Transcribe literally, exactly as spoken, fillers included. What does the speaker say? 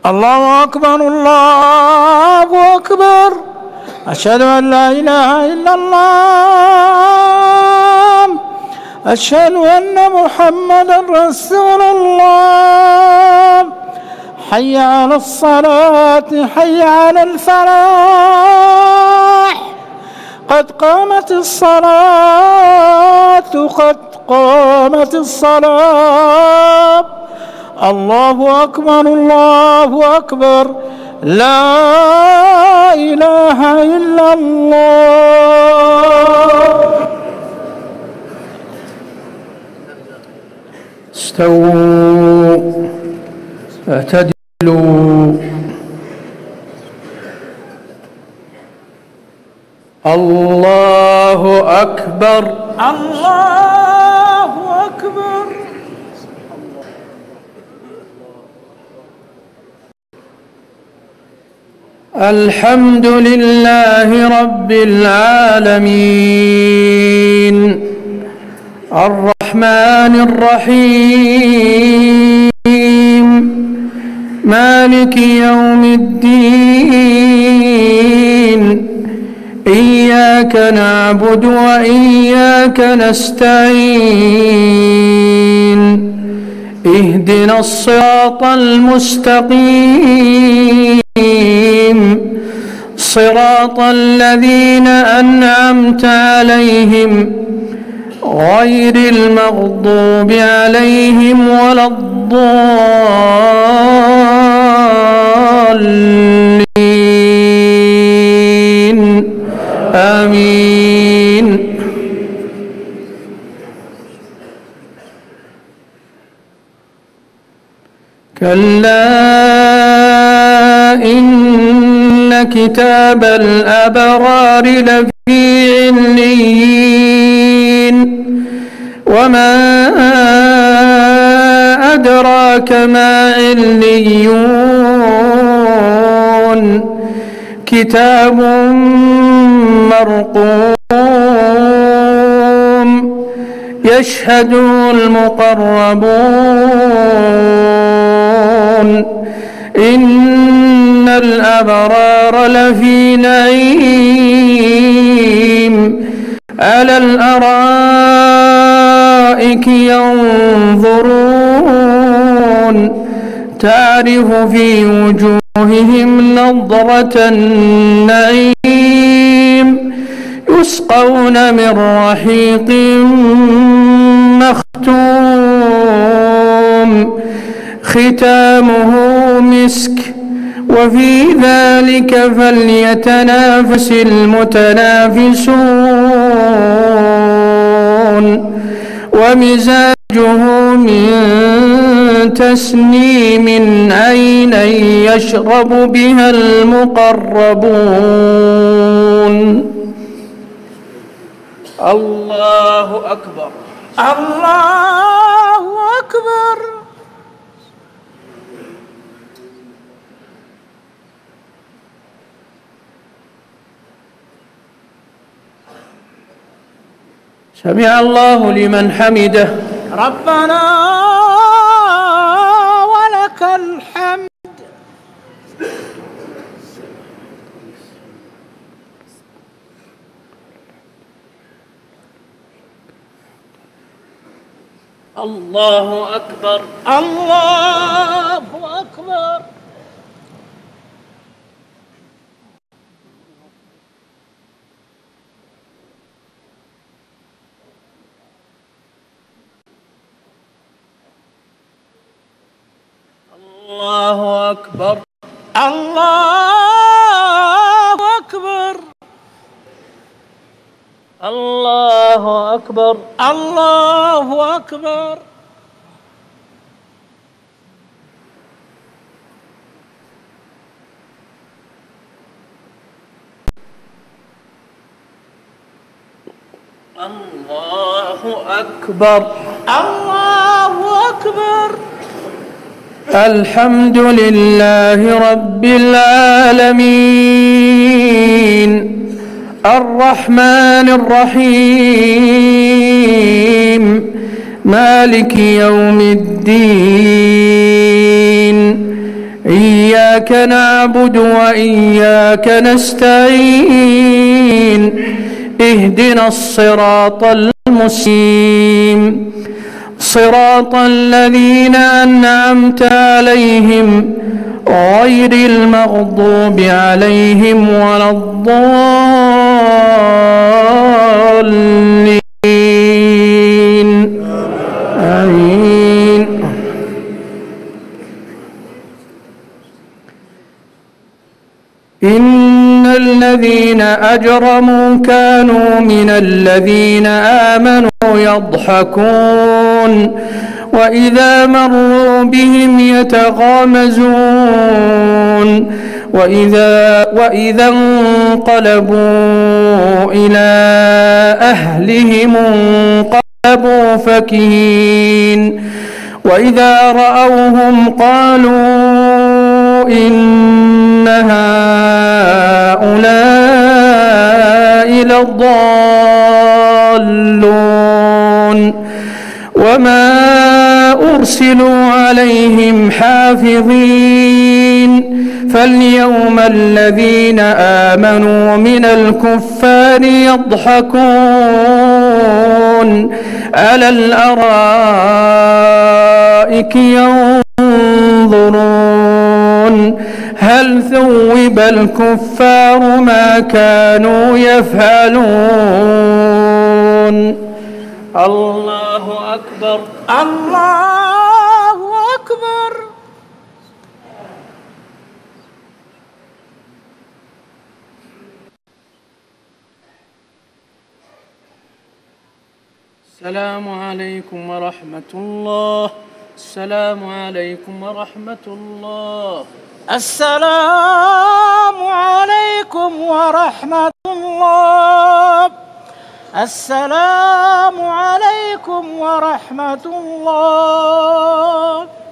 الله أكبر الله أكبر. أشهد أن لا إله إلا الله. أشهد أن محمدا رسول الله. حي على الصلاة حي على الفلاح. قد قامت الصلاة قد قامت الصلاة. الله أكبر الله أكبر. لا إله إلا الله. استووا اعتدلوا. الله أكبر الله أكبر. الحمد لله رب العالمين الرحمن الرحيم مالك يوم الدين. إياك نعبد وإياك نستعين. اهدنا الصراط المستقيم صراط الذين أنعمت عليهم غير المغضوب عليهم ولا الضالين. آمين. كلا إن كتاب الأبرار لفي عليين. وما أدراك ما عليون. كتاب مرقوم يشهده المقربون. إن الأبرار لفي نعيم على الأرائك ينظرون تعرف في وجوههم نضرة النعيم. يسقون من رحيق مختوم ختامه مسك. وفي ذلك فليتنافس المتنافسون. ومزاجه من تسنيم عينا يشرب بها المقربون. الله أكبر الله أكبر. سمع الله لمن حمده. ربنا ولك الحمد. الله أكبر الله أكبر. الله أكبر الله أكبر. الله أكبر الله أكبر. الله أكبر الله أكبر. الحمد لله رب العالمين الرحمن الرحيم مالك يوم الدين. إياك إياك نعبد وإياك نستعين اهدنا الصراط المستقيم صراط الذين أنعمت عليهم غير المغضوب عليهم ولا الضالين آمين. إن الذين أجرموا كانوا من الذين آمنوا يضحكون وإذا مروا بهم يتغامزون وإذا, وإذا انقلبوا إلى أهلهم انقلبوا فكهين وإذا رأوهم قالوا إن هؤلاء لضالون وما أرسلوا عليهم حافظين فاليوم الذين آمنوا من الكفار يضحكون على الأرائك ينظرون هل ثوب الكفار ما كانوا يفعلون. الله أكبر الله أكبر. السلام عليكم ورحمة الله. السلام عليكم ورحمة الله. السلام عليكم ورحمة الله. السلام عليكم ورحمة الله.